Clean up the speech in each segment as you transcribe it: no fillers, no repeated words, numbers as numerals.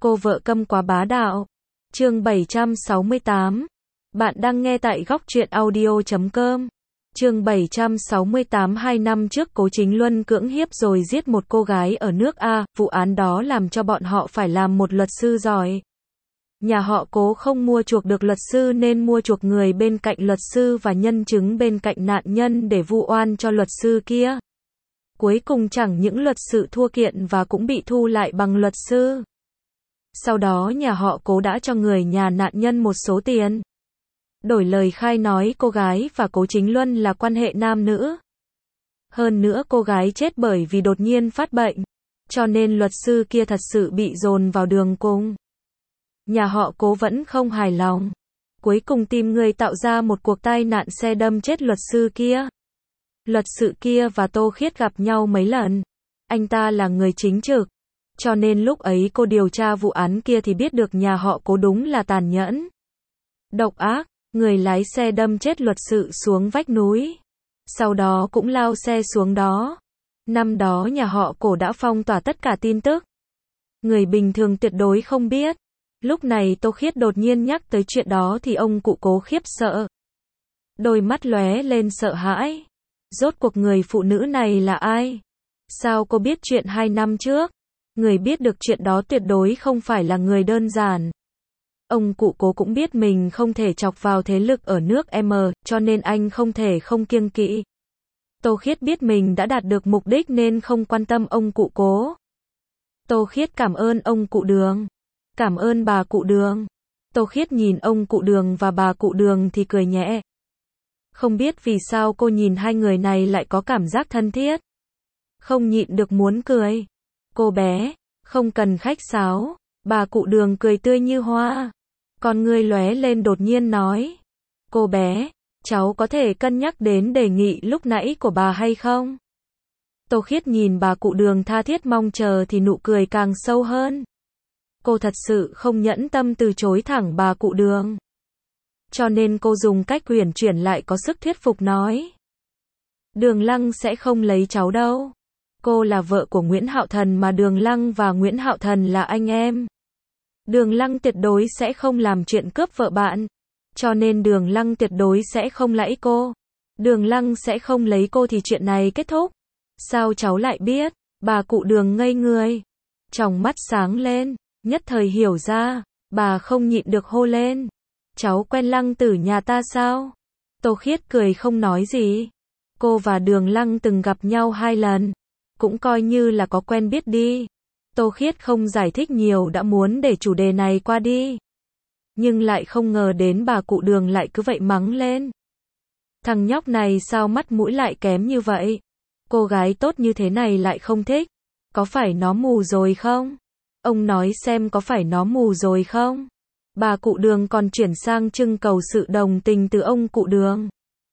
Cô vợ câm quá bá đạo. Chương 768. Bạn đang nghe tại góc truyện audio.com. Chương 768. 2 năm trước Cố Chính Luân cưỡng hiếp rồi giết một cô gái ở nước A, vụ án đó làm cho bọn họ phải làm một luật sư giỏi. Nhà họ Cố không mua chuộc được luật sư nên mua chuộc người bên cạnh luật sư và nhân chứng bên cạnh nạn nhân để vu oan cho luật sư kia. Cuối cùng chẳng những luật sư thua kiện và cũng bị thu lại bằng luật sư. Sau đó nhà họ Cố đã cho người nhà nạn nhân một số tiền, đổi lời khai nói cô gái và Cố Chính Luân là quan hệ nam nữ. Hơn nữa cô gái chết bởi vì đột nhiên phát bệnh, cho nên luật sư kia thật sự bị dồn vào đường cùng. Nhà họ Cố vẫn không hài lòng. Cuối cùng tìm người tạo ra một cuộc tai nạn xe đâm chết luật sư kia. Luật sư kia và Tô Khiết gặp nhau mấy lần. Anh ta là người chính trực. Cho nên lúc ấy cô điều tra vụ án kia thì biết được nhà họ Cố đúng là tàn nhẫn, độc ác. Người lái xe đâm chết luật sư xuống vách núi. Sau đó cũng lao xe xuống đó. Năm đó nhà họ Cố đã phong tỏa tất cả tin tức. Người bình thường tuyệt đối không biết. Lúc này Tô Khiết đột nhiên nhắc tới chuyện đó thì ông cụ Cố khiếp sợ. Đôi mắt lóe lên sợ hãi. Rốt cuộc người phụ nữ này là ai? Sao cô biết chuyện 2 năm trước? Người biết được chuyện đó tuyệt đối không phải là người đơn giản. Ông cụ Cố cũng biết mình không thể chọc vào thế lực ở nước M, cho nên anh không thể không kiêng kỵ. Tô Khiết biết mình đã đạt được mục đích nên không quan tâm ông cụ Cố. Tô Khiết cảm ơn ông cụ Đường. Cảm ơn bà cụ Đường. Tô Khiết nhìn ông cụ Đường và bà cụ Đường thì cười nhẹ. Không biết vì sao cô nhìn hai người này lại có cảm giác thân thiết. Không nhịn được muốn cười. Cô bé, không cần khách sáo. Bà cụ Đường cười tươi như hoa. Con ngươi lóe lên đột nhiên nói. Cô bé, cháu có thể cân nhắc đến đề nghị lúc nãy của bà hay không? Tô Khiết nhìn bà cụ Đường tha thiết mong chờ thì nụ cười càng sâu hơn. Cô thật sự không nhẫn tâm từ chối thẳng bà cụ Đường. Cho nên cô dùng cách uyển chuyển lại có sức thuyết phục nói. Đường Lăng sẽ không lấy cháu đâu. Cô là vợ của Nguyễn Hạo Thần mà Đường Lăng và Nguyễn Hạo Thần là anh em. Đường Lăng tuyệt đối sẽ không làm chuyện cướp vợ bạn. Cho nên Đường Lăng tuyệt đối sẽ không lấy cô. Đường Lăng sẽ không lấy cô thì chuyện này kết thúc. Sao cháu lại biết? Bà cụ Đường ngây người. Tròng mắt sáng lên, nhất thời hiểu ra. Bà không nhịn được hô lên. Cháu quen Lăng Tử nhà ta sao? Tô Khiết cười không nói gì. Cô và Đường Lăng từng gặp nhau 2 lần. Cũng coi như là có quen biết đi. Tô Khiết không giải thích nhiều đã muốn để chủ đề này qua đi. Nhưng lại không ngờ đến bà cụ Đường lại cứ vậy mắng lên. Thằng nhóc này sao mắt mũi lại kém như vậy? Cô gái tốt như thế này lại không thích. Có phải nó mù rồi không? Ông nói xem có phải nó mù rồi không? Bà cụ Đường còn chuyển sang trưng cầu sự đồng tình từ ông cụ Đường.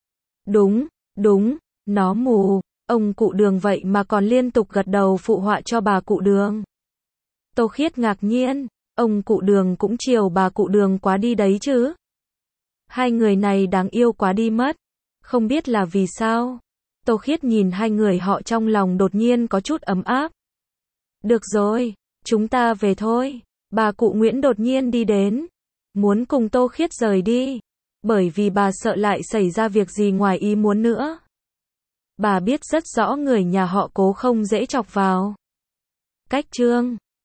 Đúng, nó mù. Ông cụ Đường vậy mà còn liên tục gật đầu phụ họa cho bà cụ Đường. Tô Khiết ngạc nhiên, ông cụ Đường cũng chiều bà cụ Đường quá đi đấy chứ. Hai người này đáng yêu quá đi mất. Không biết là vì sao. Tô Khiết nhìn hai người họ trong lòng đột nhiên có chút ấm áp. Được rồi, chúng ta về thôi. Bà cụ Nguyễn đột nhiên đi đến. Muốn cùng Tô Khiết rời đi. Bởi vì bà sợ lại xảy ra việc gì ngoài ý muốn nữa. Bà biết rất rõ người nhà họ Cố không dễ chọc vào. Cách chương